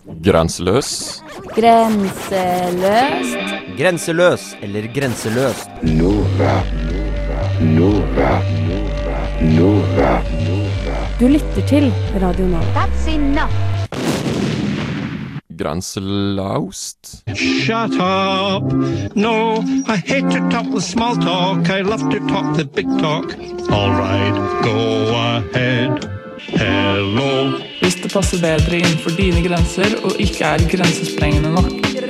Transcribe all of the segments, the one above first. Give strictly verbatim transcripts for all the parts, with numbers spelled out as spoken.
Grenseløs. Grenseløst. Grenseløs eller grenseløst. Nova, Nova, Nova, Nova. Du lytter til Radio Nova. That's enough. Grenselaust. Shut up. No, I hate to talk the small talk. I love to talk the big talk. All right, go ahead. Hello. Hvis det passer bedre innenfor dine grenser og ikke er grensesprengende nok.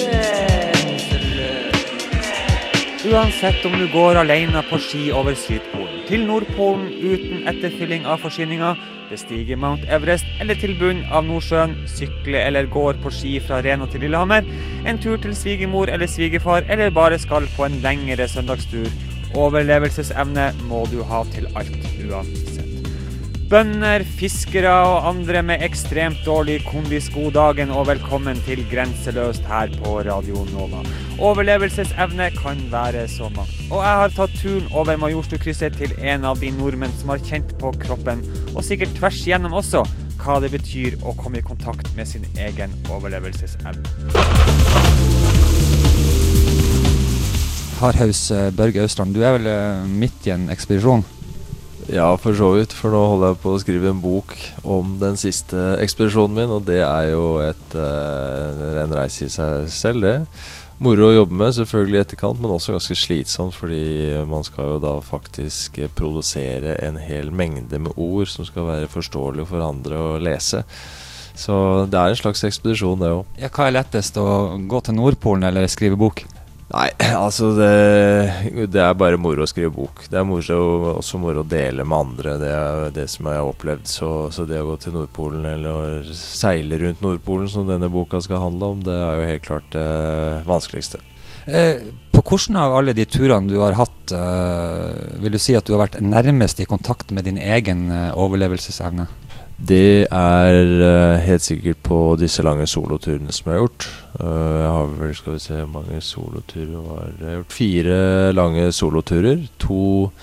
Uansett om du går alene på ski over Sydpolen, til Nordpolen uten etterfylling av forsyninger, bestiger Mount Everest eller til bunn av Nordsjøen, sykle eller går på ski fra Reno til Lillehammer, en tur til svigermor eller svigerfar, eller bare skal på en lengre søndagstur. Overlevelsesevne må du ha til alt uansett. Bønder, fiskere og andre med ekstremt dårlig kondis god dagen og velkommen til Grenseløst her på Radio Nova. Overlevelsesevne kan være så mange. Og jeg har tatt turen over Majorstukrysset til en av de nordmenn som har kjent på kroppen, og sikkert tvers igjennom også, hva det betyr å komme i kontakt med sin egen overlevelsesevne. Hardhaus Børge Austrand, du er vel midt i en ekspedisjon? Ja, for så vidt, for nå holder jeg på å skrive en bok om den siste ekspedisjonen min, og det er jo et, uh, en reise i seg selv, det. Moro å jobbe med, selvfølgelig i etterkant, men også ganske slitsomt, fordi man skal jo da faktisk produsere en hel mengde med ord som skal være forståelige for andre å lese. Så det er en slags ekspedisjon, det også. Ja, hva er lettest, å gå til Nordpolen eller skrive bok? Nei, altså det, det er bare moro å skrive bok. Det er moro, også moro å dele med andre. Det er det som jeg har opplevd. Så, så det å gå til Nordpolen eller seile rundt Nordpolen, som denne boka skal handle om, det er jo helt klart det vanskeligste. Eh, på hvordan av alle de turene du har hatt, eh, vil du si at du har vært nærmest i kontakt med din egen eh, overlevelsesevne? Det er uh, helt sikkert på disse lange soloturene som jeg har gjort. Uh, jeg har vel, skal vi se, mange soloturer var. Jeg har gjort fire lange soloturer. To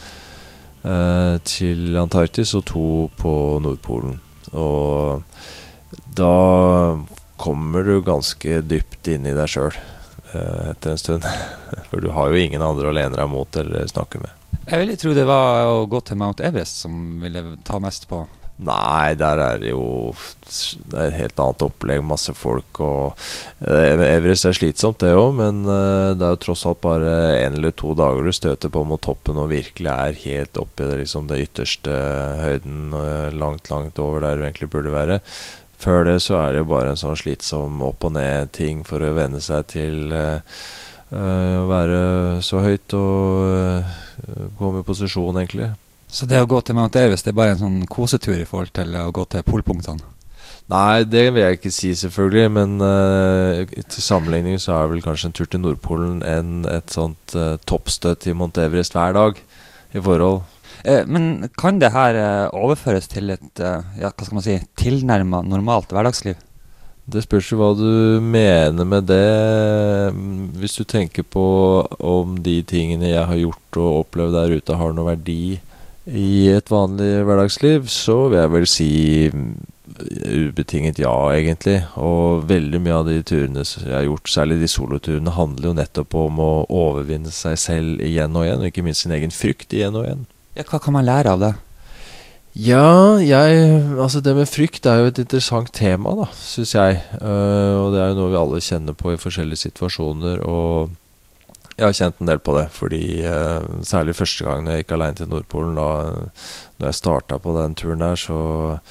uh, til Antarktis og to på Nordpolen. Og da kommer du ganske dypt inn i deg selv uh, etter en stund. For du har jo ingen andre å lene deg mot eller snakke med. Jeg ville tro det var å gå til Mount Everest som ville ta mest på. Nei, der er det jo det er et helt annet opplegg, masse folk og eh, Everest er slitsomt det også, men eh, det er jo tross alt bare en eller to dager du støter på mot toppen og virkelig er helt oppe i det, liksom det ytterste høyden, eh, langt, langt over der du egentlig burde være. Før det så er det jo bare en sånn slitsom opp og ned ting for å venne seg til eh, å være så høyt og eh, komme i posisjon egentlig. Så det å gå til Mount Everest, det er bare en sånn kosetur i forhold til å gå til polpunktene? Nei, det vil jeg ikke si selvfølgelig, men uh, til sammenligning så er vel kanskje en tur til Nordpolen en, et sånt uh, toppstøt til Mount Everest hver dag i forhold. Eh, men kan det her uh, overføres til et, uh, ja, hva skal man si, tilnærmet normalt hverdagsliv? Det spørs jo hva du mener med det. Hvis du tenker på om de tingene jeg har gjort og opplevd der ute har noe verdi i et vanlig hverdagsliv, så vil jeg vel si ubetinget ja, egentlig. Og veldig mye av de turene jeg har gjort, særlig de soloturene, handler jo nettopp om å overvinne seg selv igjen og igjen, og ikke minst sin egen frykt igjen og igjen. Ja, hva kan man lære av det? Ja, jeg, altså det med frykt er jo et interessant tema da, synes jeg. Uh, og det er jo noe vi alle kjenner på i forskjellige situasjoner, og jeg har kjent en del på det, fordi uh, særlig første gang jeg gikk alene til Nordpolen, da, da jeg startet på den turen der, så,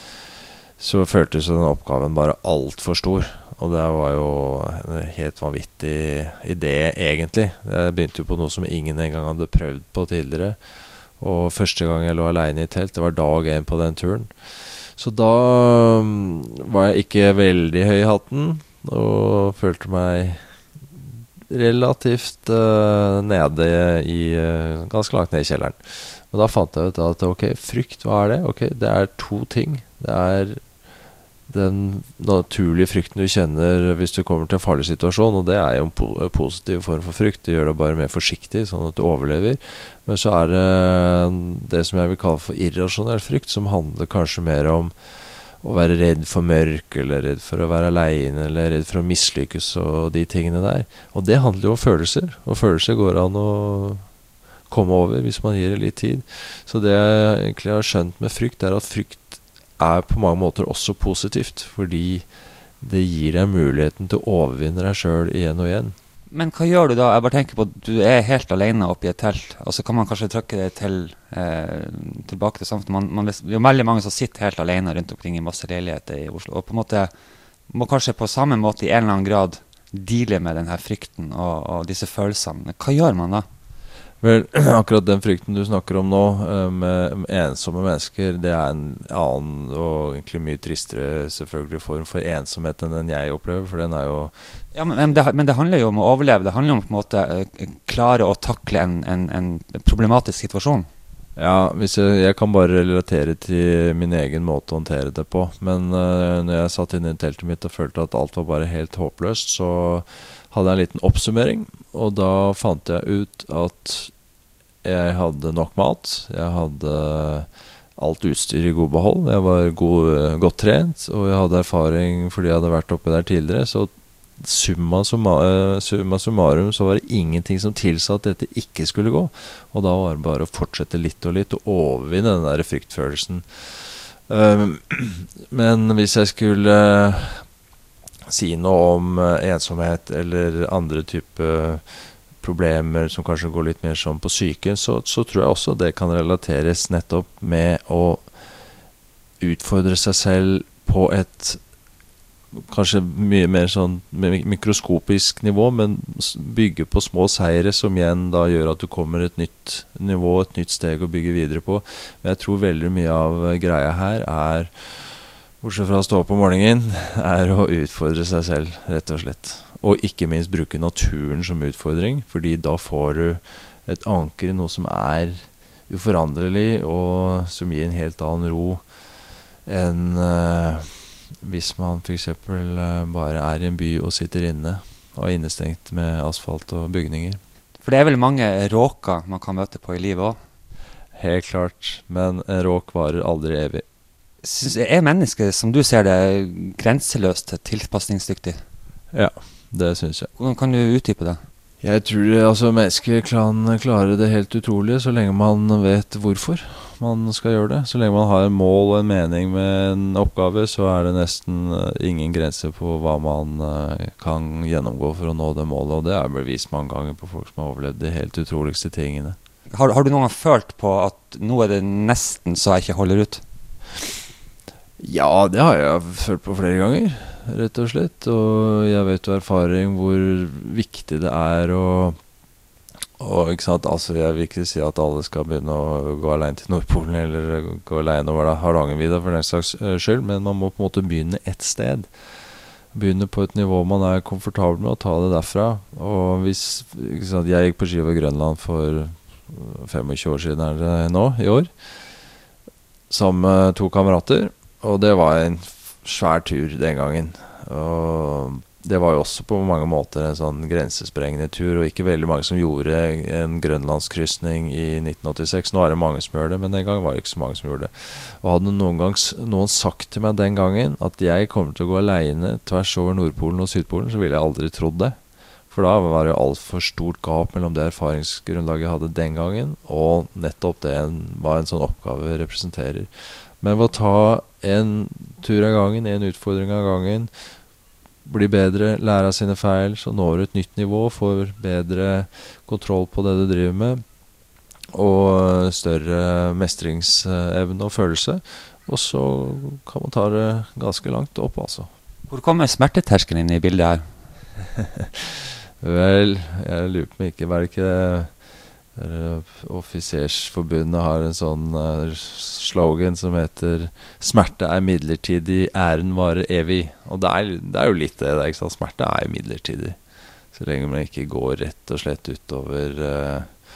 så føltes den oppgaven bare alt for stor. Og det var jo en helt vanvittig idé, egentlig. Jeg begynte jo på noe som ingen engang hadde prøvd på tidligere. Og første gang jeg lå alene i telt, det var dag en på den turen. Så da um, var jeg ikke veldig høy i hatten, og følte meg relativt uh, nede i, uh, ganske langt ned i kjelleren. Men da fant jeg ut at, ok, frykt, hva er det? Ok, det er to ting. Det er den naturlige frykten du kjenner hvis du kommer til en farlig situasjon, og det er jo en po positiv form for frykt. Det gjør deg bare mer forsiktig, sånn at du overlever. Men så er det det som jeg vil kalle for irrasjonell frykt, som handler kanskje mer om å være redd for mørk, eller redd for å være alene, eller redd for å mislykkes og de tingene der. Og det handler jo om følelser, og følelser går an å komme over hvis man gir det litt tid. Så det jeg egentlig har skjønt med frykt, er at frykt er på mange måter også positivt, fordi det gir deg muligheten til å overvinne deg selv igjen og igjen. Men hva gjør du da? Jeg bare tenker på at du er helt alene oppe i et telt, og så kan man kanskje trykke det til, eh, tilbake til samfunnet. Man, man, det er jo veldig mange som sitter helt alene rundt omkring i masse leiligheter i Oslo, og på en måte må kanskje på samme måte i en eller annen grad deale med denne frykten og, og disse følelsene. Hva gjør man da? Vel, akkurat den frykten du snakker om nå, med ensomme mennesker, det er en annen og egentlig mye tristere selvfølgelig form for ensomhet enn den jeg opplever, for den er jo... Ja, men, men, det, men det handler jo om å overleve, det handler om på en måte klare å takle en, en, en problematisk situasjon. Ja, hvis jeg, jeg kan bare relatere til min egen måte å håndtere det på, men uh, når jeg satt inne i teltet mitt og følte at alt var bare helt håpløst, så hadde jeg en liten oppsummering, og da fant jeg ut at jeg hadde nok mat, jeg hadde alt utstyr i god behold, jeg var god, godt trent, og jeg hadde erfaring fordi jeg hadde vært oppe der tidligere, så summa, summa, summa summarum så var det ingenting som tilsa at dette ikke skulle gå, og da var det bare å fortsette litt og litt og overvinne den der fryktfølelsen. Um, men hvis jeg skulle si noe om ensomhet eller andre typer problemer som kanskje går litt mer sånn på psyken, så, så tror jeg også det kan relateres nettopp med å utfordre seg selv på et kanskje mye mer sånn mikroskopisk nivå, men bygge på små seire som igjen da gjør at du kommer et nytt nivå, et nytt steg å bygge videre på. Men jeg tror veldig mye av greia her er, bortsett fra å stå opp om morgenen, er å utfordre seg selv, rett og slett. Og ikke minst bruke naturen som utfordring, fordi da får du et anker i noe som er uforanderlig, og som gir en helt annen ro enn uh, hvis man for eksempel uh, bare er i en by og sitter inne, og er innestengt med asfalt og bygninger. For det er vel mange råker man kan møte på i livet også? Helt klart, men en råk varer aldri evig. Er mennesket, som du ser det, grenseløst tilpasningsdyktig? Ja, det synes jeg. Hvordan kan du utdype det? Jeg tror det, altså, mennesker kan klare det helt utrolig så lenge man vet hvorfor man skal gjøre det. Så lenge man har en mål og en mening med en oppgave, så er det nesten ingen grenser på hva man uh, kan gjennomgå for å nå det målet. Og det er bevist mange ganger på folk som har overlevd de helt utroligste tingene. Har, har du noen gang følt på at nå er det nesten så jeg ikke holder ut? Ja, det har jeg følt på flere ganger, rett og slett. Og jeg vet jo erfaring hvor viktig det er å, og ikke sant, altså jeg vil ikke si at alle skal begynne å gå alene til Nordpolen eller gå alene over Hardangervidda for den slags skyld, men man må på en måte begynne et sted. Begynne på et nivå man er komfortabel med, og ta det derfra. Og hvis, ikke sant, jeg gikk på ski over Grønland for tjuefem år siden er det nå, i år, sammen med to kamerater. Og det var en svær tur den gangen. Og det var jo også på mange måter en sånn grensesprengende tur, og ikke veldig mange som gjorde en grønlandskryssning i nitten åttiseks. Nå er det mange som gjør det, men den gang var det ikke så mange som gjorde det. Og hadde noen gang noen sagt til meg den gangen at jeg kommer til å gå alene tvers over Nordpolen og Sydpolen, så ville jeg aldri trodd det. For da var det jo alt for stort gap mellom det erfaringsgrunnlaget jeg hadde den gangen, og nettopp det hva en sånn oppgave representerer. Men ved å ta en tur av gangen, en utfordring av gangen, bli bedre, lære av sine feil, så når du et nytt nivå, får bedre kontroll på det du driver med, og større mestringsevne og følelse, og så kan man ta det ganske langt opp, altså. Hvor kommer smerteterskelen inn i bildet her? Vel, jeg lurer på meg ikke, var det ikke Offisersforbundet har en sånn uh, slogan som heter «Smerte er midlertidig, æren varer evig». Og det er, det er jo litt det, det er ikke sant? Smerte er midlertidig. Så lenge man ikke går rett og slett utover uh,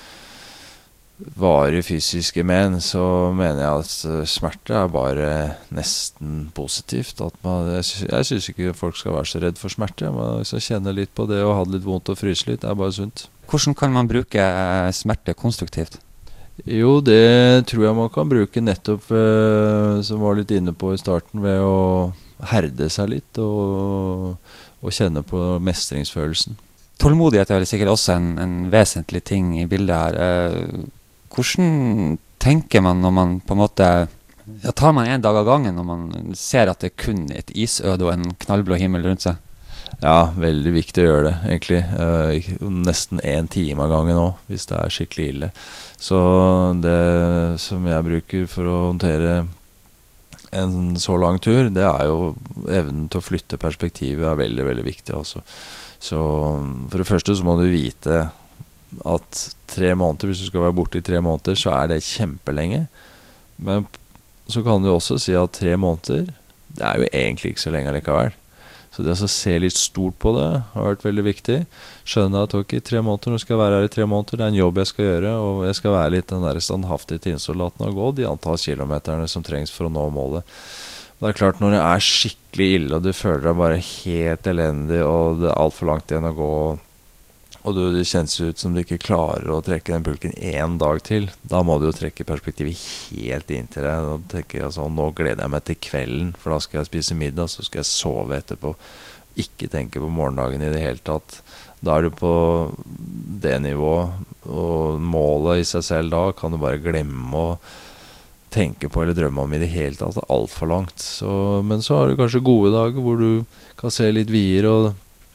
varig fysiske men, så mener jeg at uh, smerte er bare nesten positivt. At man, jeg, sy- jeg synes ikke folk skal være så redd for smerte. Man skal kjenne litt på det og ha det litt vondt og fryse litt, det er bare sunt. Hvordan kan man bruke smerte konstruktivt? Jo, det tror jeg man kan bruke nettopp, eh, som var litt inne på i starten, ved å herde seg litt og, og kjenne på mestringsfølelsen. Tålmodighet er vel sikkert også en, en vesentlig ting i bildet her. Eh, hvordan tenker man når man på en måte, ja, tar man en dag av gangen når man ser at det er kun et isøde og en knallblå himmel rundt seg? Ja, veldig viktig å gjøre det, egentlig. Eh, nesten en time av gangen nå, hvis det er skikkelig ille. Så det som jeg bruker for å håndtere en så lang tur, det er jo evnen til å flytte perspektivet er veldig, veldig viktig, altså. Så for det første så må du vite at tre måneder, hvis du skal være borte i tre måneder, så er det kjempelenge. Men så kan du også si at tre måneder, det er jo egentlig ikke så lenge likevel. Så det å se litt stort på det har vært veldig viktig. Skjønne at ok, tre måneder, nå skal jeg være her i tre måneder, det er en jobb jeg skal gjøre, og jeg skal være litt den der standhaftige tinnsoldaten og gå de antall kilometerne som trengs for å nå målet. Det er klart, når det er skikkelig ille, og du føler deg bare helt elendig, og det er alt for langt igjen å gå, og du, det kjennes ut som du ikke klarer å trekke den pulken en dag til, da må du jo trekke perspektivet helt inn til deg. Og tenker jeg sånn, nå gleder jeg meg til kvelden, for da skal jeg spise middag, så skal jeg sove etterpå. Ikke tenke på morgendagen i det hele tatt. Da er du på det nivået, og målet i seg selv da kan du bare glemme å tenke på eller drømme om i det hele tatt. Det er alt for langt. Så, men så har du kanskje gode dager hvor du kan se litt videre og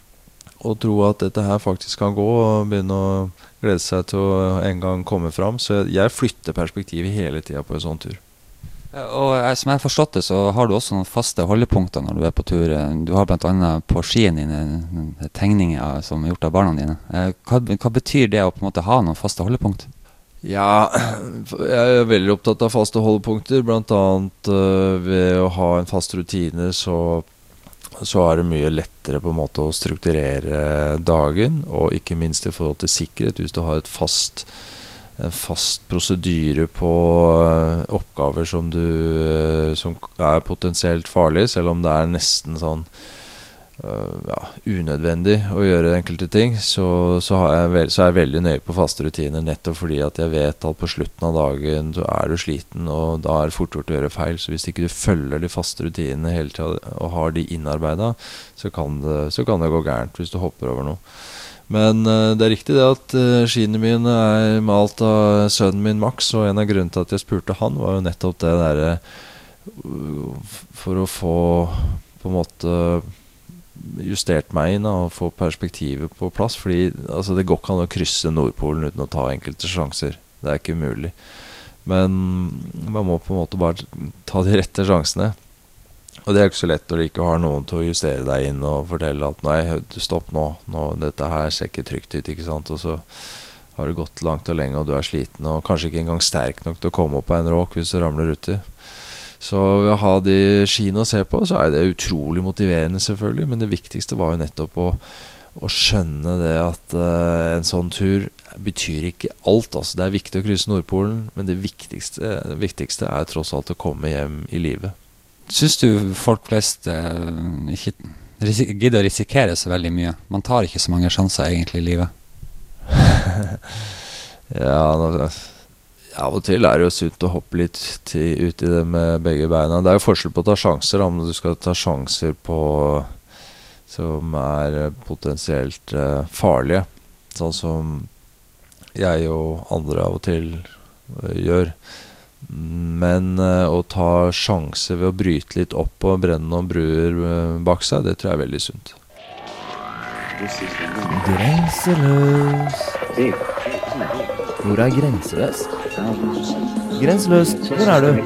og tro at dette her faktisk kan gå, og begynne å glede seg til å en gang komme fram. Så jeg flytter perspektivet hele tiden på en sånn tur. Og som jeg har forstått det, så har du også noen faste holdepunkter når du er på tur. Du har blant annet på skien dine tegninger som er gjort av barna dine. Hva, hva betyr det å på en måte ha noen faste holdepunkt? Ja, jeg er veldig opptatt av faste holdepunkter, blant annet uh, ved å ha en fast rutine, så så er det mye lettere på en måte å strukturere dagen, og ikke minst i forhold til sikkerhet. Hvis du har et fast, en fast prosedyre på uh, oppgaver som, du, uh, som er potensielt farlige, selv om det er nesten sånn uh, ja, unødvendig å gjøre enkelte ting, så, så, har jeg vel, så er jeg veldig nøye på faste rutiner, nettopp fordi at jeg vet at på slutten av dagen så er du sliten, og da er det fort gjort å gjøre feil. Så hvis ikke du følger de faste rutinene hele tiden og har de innarbeidet, så kan det, så kan det gå gærent hvis du hopper over noe. Men uh, det er riktig det at uh, skiene mine er malt av sønnen min Max, og en av grunnene til at jeg spurte han var jo nettopp det der uh, for å få på en måte justert meg inn og få perspektivet på plass, fordi altså, det går ikke an å krysse Nordpolen uten å ta enkelte sjanser. Det er ikke mulig. Men man må på en måte bare ta de rette sjansene. Og det er ikke så lett når du ikke har noen til å justere deg inn og fortelle at nei, stopp nå, nå dette her ser ikke trygt ut, ikke sant? Og så har det gått langt og lenge, og du er sliten, og kanskje ikke engang sterk nok til å komme opp på en råk hvis du ramler uti. Så ved å ha de skiene å se på, så er det utrolig motiverende selvfølgelig, men det viktigste var jo nettopp å, å skjønne det at uh, en sånn tur betyr ikke alt. Altså, det er viktig å krysse Nordpolen, men det viktigste, det viktigste er tross alt å komme hjem i livet. Syns du folk flest uh, ikke risik- gidder å risikere så veldig mye? Man tar ikke så mange sjanser egentlig i livet. Ja, nå... Av og til er det jo sunt å hoppe litt til, ut i det med begge beina. Det er jo forskjell på å ta sjanser, om du skal ta sjanser på som er potensielt uh, farlige, sånn som jeg og andre av og til uh, gjør. Men uh, å ta sjanser ved å bryte litt opp og brenne noen bruer uh, bak seg, det tror jeg er veldig sunt. Grenseløs. Hvor er Grenseløs? Grenseløs, hvor er du?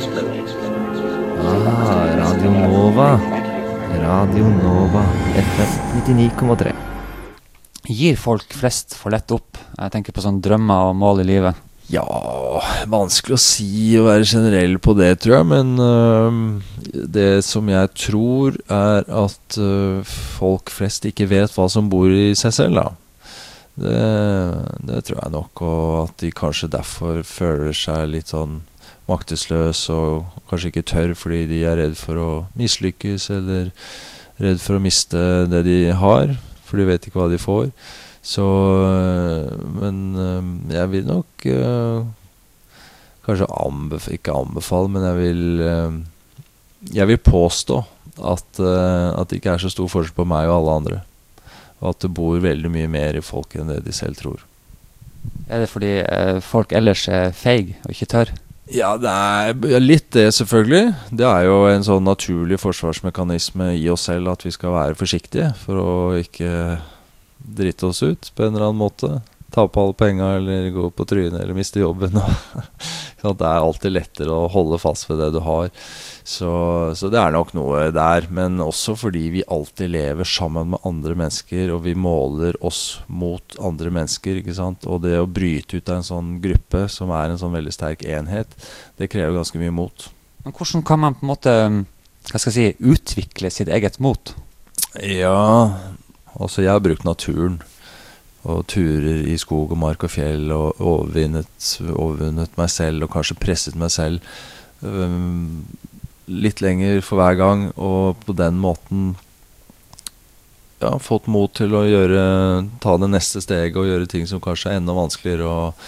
Ah, Radio Nova. Radio Nova, F M nittini komma tre. Gir folk flest for lett opp? Jeg tenker på sånn drømmer og mål i livet. Ja, vanskelig å si å være generell på det, tror jeg, men uh, det som jeg tror er at uh, folk flest ikke vet hva som bor i seg selv, da. Det, det tror jeg nok, og at de kanskje derfor føler seg litt sånn maktesløs og kanskje ikke tør fordi de er redd for å mislykkes eller redd for å miste det de har, for de vet ikke hva de får. Så, men jeg vil nok uh, kanskje anbef ikke anbefale, men jeg vil eh, jeg vil påstå at, eh, at det ikke er så stor forskjell på meg og alle andre. Og at det bor veldig mye mer i folk enn det de selv tror. Er det fordi eh, folk ellers er feig og ikke tør? Ja, det er litt det selvfølgelig. Det er jo en sånn naturlig forsvarsmekanisme i oss selv at vi skal være forsiktige for å ikke drite oss ut på en eller annen måte. Ta på alle penger eller gå på trynet eller miste jobben. Det er alltid lettere å holde fast ved det du har. Så, så det er nok noe der, men også fordi vi alltid lever sammen med andre mennesker, og vi måler oss mot andre mennesker, ikke sant? Og det å bryte ut av en sånn gruppe, som er en sånn veldig sterk enhet, det krever ganske mye mot. Men hvordan kan man på en måte, hva skal jeg si, utvikle sitt eget mot? Ja, altså jeg har brukt naturen, og turer i skog og mark og fjell, og overvunnet, overvunnet meg selv, og kanskje presset meg selv, um, litt lenger for hver gang, og på den måten ja, fått mot til å gjøre, ta det neste steget og gjøre ting som kanskje er enda vanskeligere og,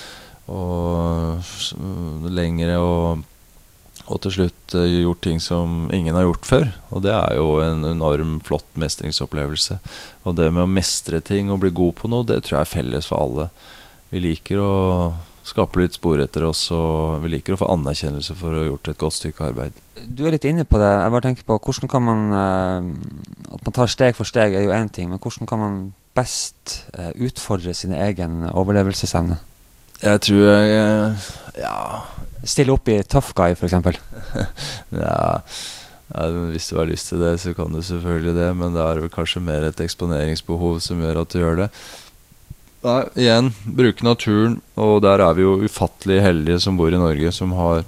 og lengre og, og til slutt uh, gjort ting som ingen har gjort før, og det er jo en enorm flott mestringsopplevelse. Og det med å mestre ting og bli god på noe, det tror jeg er felles for alle. Vi liker å skape litt spor etter oss, og vi liker å få anerkjennelse for å ha gjort et godt stykke arbeid. Du er litt inne på det. Jeg bare tenker på hvordan kan man, uh, at man tar steg for steg er jo en ting, men hvordan kan man best uh, utfordre sin egen overlevelsesevne? Jeg tror jeg, ja... Stille opp i Tough Guy, for eksempel. ja, ja, hvis du har lyst til det, så kan du selvfølgelig det, men det er vel kanskje mer et eksponeringsbehov som gjør at du gjør det. Nei, igjen, bruke naturen, og der er vi jo ufattelig heldige som bor i Norge, som har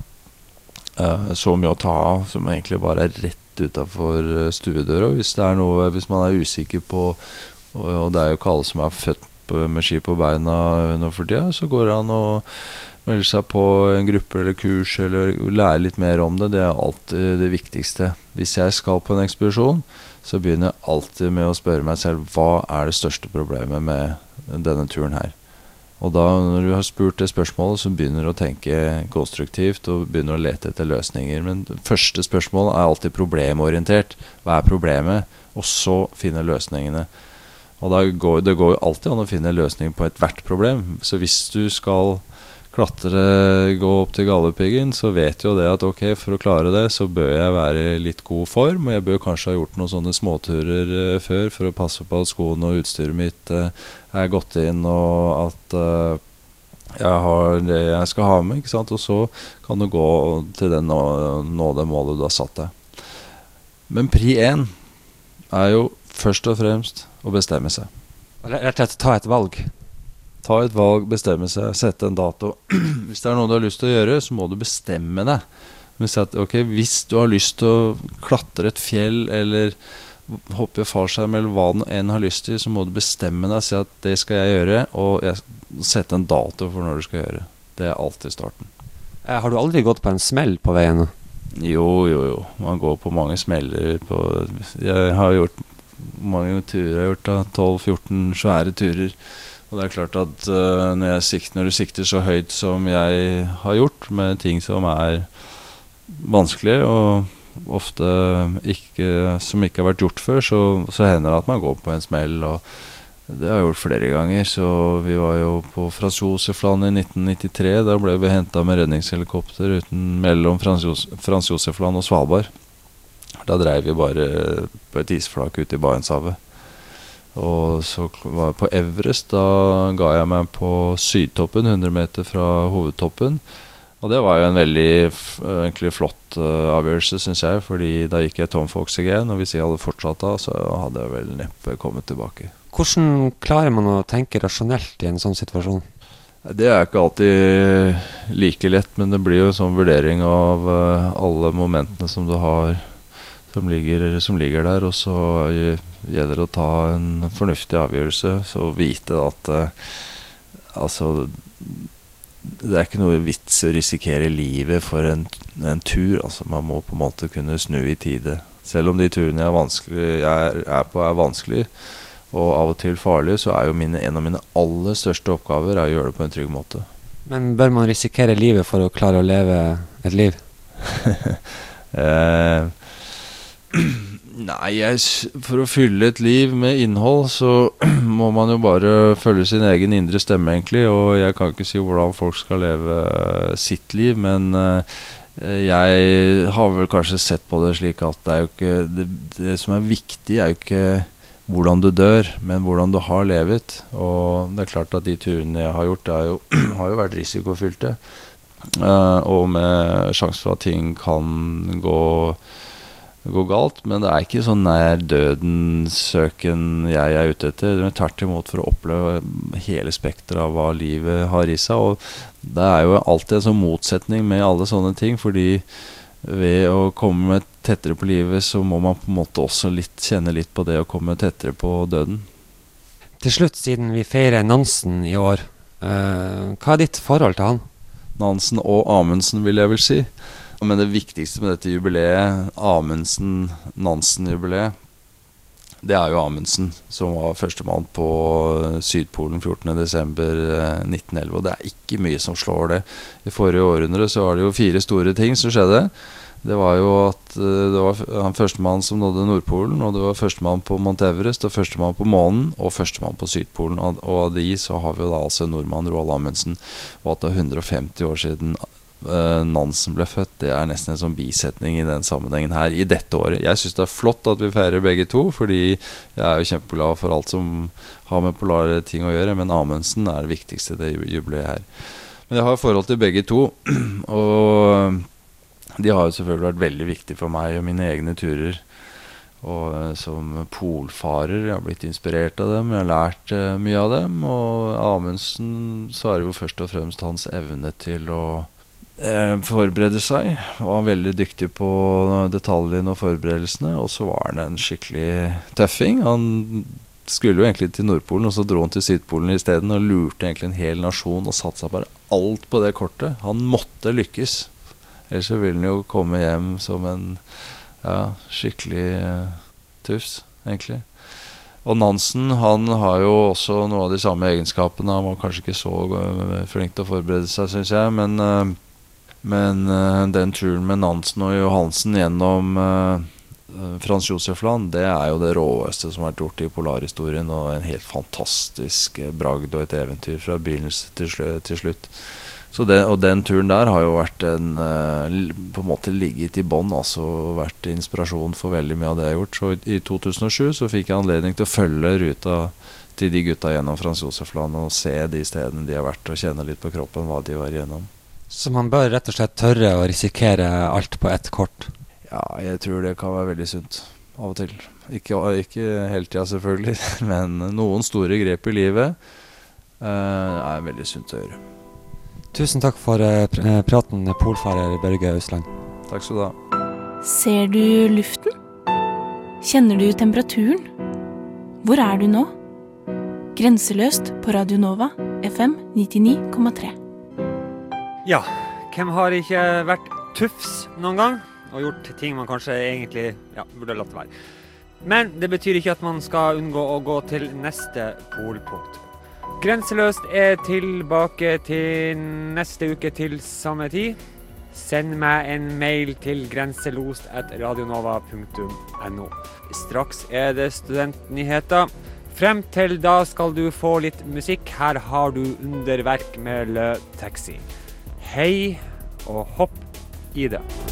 eh, så mye å ta av, som egentlig bare er rett utenfor stuedøra. Hvis det er noe, hvis man er usikker på, og, og det er jo ikke alle som er født på, med ski på beina nå for tida, så går det an å melde seg på en gruppe eller kurs, eller lære litt mer om det. Det er alltid det viktigste. Hvis jeg skal på en ekspedisjon, så begynner jeg alltid med å spørre meg selv, hva er det største problemet med denne turen her? Og da, når du har spurt det spørsmålet, så begynner du å tenke konstruktivt og begynner å lete etter løsninger. Men det første spørsmålet er alltid problemorientert. Hva er problemet? Og så finne løsningene. Og da går, det går jo alltid an å finne en løsning på et hvert problem. Så hvis du skal klatre, gå opp til Galdhøpiggen, så vet jo det at ok, for å klare det, så bør jeg være i litt god form, og jeg bør kanskje ha gjort noen sånne småturer uh, før, for å passe på at skoene og utstyret mitt uh, er gått inn, og at uh, jeg har det jeg skal ha med, ikke sant? Og så kan du gå til den nå, nå det målet du har satt deg. Men pri én er jo først og fremst å bestemme seg. Rett og slett ta et valg. Ta et valg, bestemme seg, sette en dato. Hvis det er noe du har lyst til å gjøre, så må du bestemme deg. Hvis, at, okay, hvis du har lyst til å klatre et fjell, eller hoppe i fallskjerm, eller hva du enn har lyst til, så må du bestemme deg, si at det skal jeg gjøre, og jeg, sette en dato for når du skal gjøre. Det er alltid starten. Eh, har du aldri gått på en smell på veien? Jo, jo, jo. Man går på mange smeller. På, jeg har gjort mange turer, jeg har gjort da, tolv fjorten svære turer. Og det er klart at uh, når, jeg sikter, når du sikter så høyt som jeg har gjort, med ting som er vanskelig, og ofte ikke, som ikke har vært gjort før, så, så hender det at man går på en smell, og det har jeg gjort flere ganger. Så vi var jo på Frans Josefland i nitten nittitre, da ble vi hentet med redningshelikopter uten, mellom Frans, Jos, Frans Josefland og Svalbard. Da drev vi bare på et isflak ute i Barentshavet. Og så var jeg på Everest, da ga jeg meg på sydtoppen, hundre meter fra hovedtoppen. Og det var jo en veldig egentlig flott uh, avgjørelse, synes jeg, fordi da gikk jeg tom for oksygen, og hvis jeg hadde fortsatt da, så hadde jeg vel neppe kommet tilbake. Hvordan klarer man å tenke rasjonelt i en sånn situasjon? Det er ikke alltid like lett, men det blir jo en sånn vurdering av uh, alle momentene som du har, som ligger, som ligger der, og så gjelder det å ta en fornuftig avgjørelse, så vite at uh, altså, det er ikke noe vits å risikere livet for en, en tur, altså man må på en måte kunne snu i tide. Selv om de turene jeg er, vanskelig, jeg er, er på er vanskelig, og av og til farlig, så er jo mine, en av mine aller største oppgaver er å gjøre det på en trygg måte. Men bør man risikere livet for å klare å leve et liv? eh, nei, jeg, for å fylle et liv med innhold, så må man jo bare følge sin egen indre stemme, egentlig. Og jeg kan ikke si hvordan folk skal leve sitt liv, men eh, jeg har vel kanskje sett på det slik at det er jo ikke det, det som er viktig er jo ikke hvordan du dør, men hvordan du har levet. Og det er klart at de turene jeg har gjort, det har jo, har jo vært risikofylte. Uh, og med sjanse for at ting kan gå, gå galt. Men det er ikke sånn nær døden-søken jeg er ute etter. Det er tvert imot for å oppleve hele spektret av hva livet har i seg. Og det er jo alltid en sånn motsetning med alle sånne ting, fordi ved å komme tettere på livet, så må man på en måte også litt, kjenne litt på det å komme tettere på døden. Til slutt, siden vi feirer Nansen i år, uh, hva er ditt forhold til han? Nansen og Amundsen, vil jeg vel si. Men det viktigste med dette jubileet, Amundsen-Nansen-jubileet, det er jo Amundsen, som var førstemann på Sydpolen fjortende desember nitten elleve, og det er ikke mye som slår det. I forrige århundre så var det jo fire store ting som skjedde. Det var jo at det var han førstemann som nådde Nordpolen, og det var førstemann på Mount Everest, og førstemann på månen, og førstemann på Sydpolen. Og av de så har vi jo da altså nordmann Roald Amundsen, og at det er hundre og femti år siden uh, Nansen ble født. Det er nesten en sånn bisetning i den sammenhengen her i dette året. Jeg synes det er flott at vi feirer begge to, fordi jeg er jo kjempeglad for alt som har med polare ting å gjøre, men Amundsen er det viktigste det jubileet her. Men jeg har forhold til begge to, og de har jo selvfølgelig vært veldig viktige for meg og mine egne turer. Og uh, som polfarer, jeg har blitt inspirert av dem, jeg har lært uh, mye av dem. Og Amundsen, så er det jo først og fremst hans evne til å uh, forberede seg. Han var veldig dyktig på detaljene og forberedelsene, og så var han en skikkelig tøffing. Han skulle jo egentlig til Nordpolen, og så dro han til Sydpolen i stedet, og lurte egentlig en hel nasjon og satte seg bare alt på det kortet. Han måtte lykkes. Ellers så vil han jo komme hjem som en ja, skikkelig uh, tufs, egentlig. Og Nansen, han har jo også noe av de samme egenskapene. Han var kanskje ikke så uh, flink til å forberede seg, synes jeg, men, uh, men uh, den turen med Nansen og Johansen gjennom uh, Frans Josef Land, det er jo det råeste som har vært gjort i polarhistorien, og en helt fantastisk uh, bragd og et eventyr fra begynnelse til, sl til slutt. Så det, og den turen der har jo vært en uh, på en måte ligget i bånd, altså vært inspirasjon for veldig mye av det jeg har gjort. Så i, i to tusen og sju så fikk jeg anledning til å følge ruta til de gutta gjennom Frans Josef Land og se de stedene de har vært, og kjenne litt på kroppen hva de var igjennom. Så man bør rett og slett tørre å risikere alt på ett kort? Ja, jeg tror det kan være veldig sunt av og til. Ikke, ikke hele tiden selvfølgelig, men noen store grep i livet uh, er veldig sunt å gjøre. Tusen takk for uh, pr praten, polfarer Børge Ausland. Takk skal du ha. Ser du luften? Kjenner du temperaturen? Hvor er du nå? Grenseløst på Radio Nova, F M nittini komma tre. Ja, hvem har ikke vært tufs noen gang? Og gjort ting man kanskje egentlig ja, burde latt være. Men det betyr ikke at man skal unngå å gå til neste polpunkt. Grenseløst er tilbake til neste uke til samme tid. Send meg en mail til grenselost at radionova punktum no. Straks er det studentnyheter. Frem til da skal du få litt musikk. Her har du underverk med Le Taxi. Hei og hopp i det.